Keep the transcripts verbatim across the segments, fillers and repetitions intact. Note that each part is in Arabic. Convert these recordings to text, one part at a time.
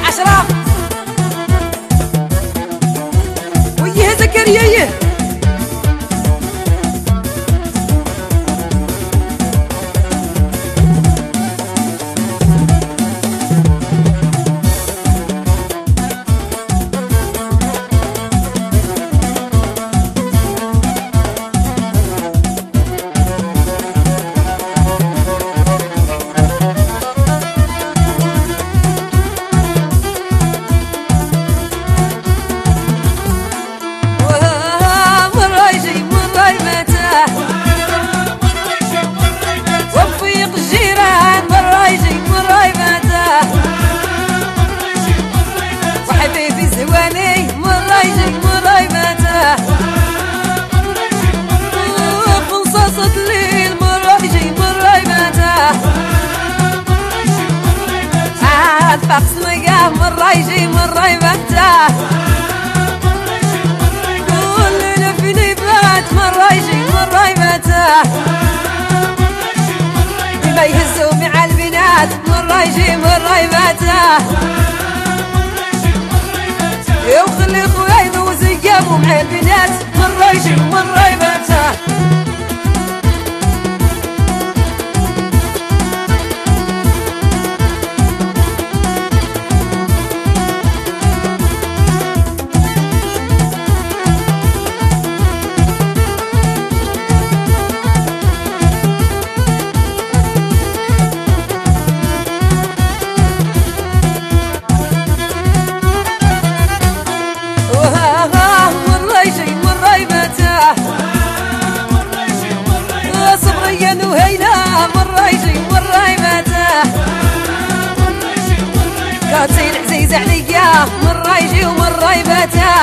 عشرة ويه زكريا فاقصنقه مرة يجي مرة يبته كلنا في نبات مرة يجي مرة يبته ما يهزوا مع البنات مرة يجي مرة يبته وخلي خويا يدوز يجابوا مع البنات مرة يجي مرة يبته صبريا وهينا مرة يجي مرة يبته كاتين عزيز عليا مرة يجي ومرة يبته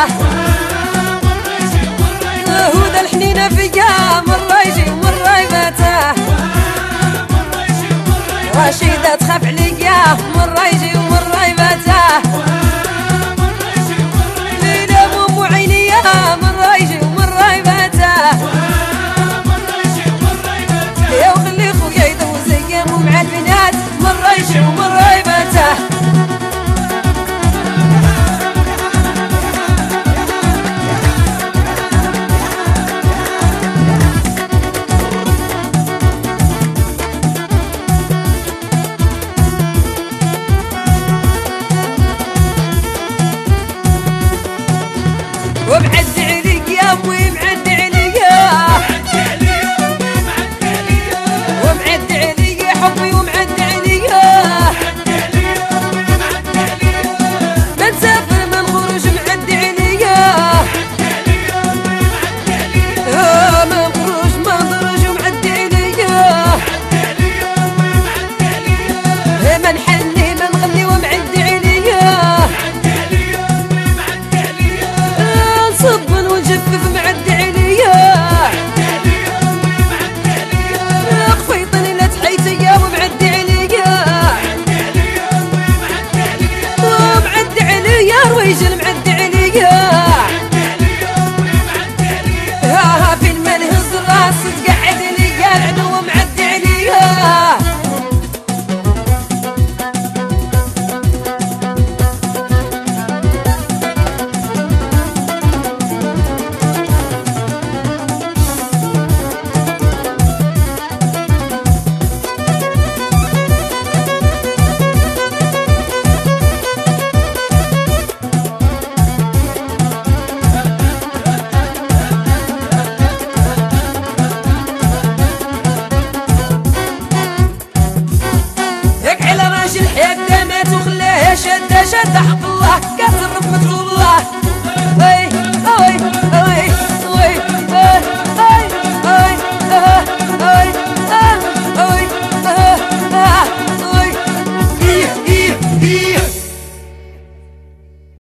هدى الحنينة فيا مرة يجي ومرة يبته رشيدة تخاف عليا مرة يجي ومرة يبته ليلى مو عينيا مرة يجي ومرة يبته مع البنات مرة يجي ومرة يبته وبعد عليك يا ابوي معد عليا ومعد عليا حبي ومعد عليا ما نسافر ما نخرج معد عليا ما نخرج ما نخرج ومعد عليا ما نحني ما نغني ومعد عليا نصب ونجفف معد عليا قفيطني لا تحيتي ومعد عليا ومعد عليا رويجل معد عليا ها فين ما نهز الراس تقعد ليا العدو معد عليا شد حق الله كسر رفمك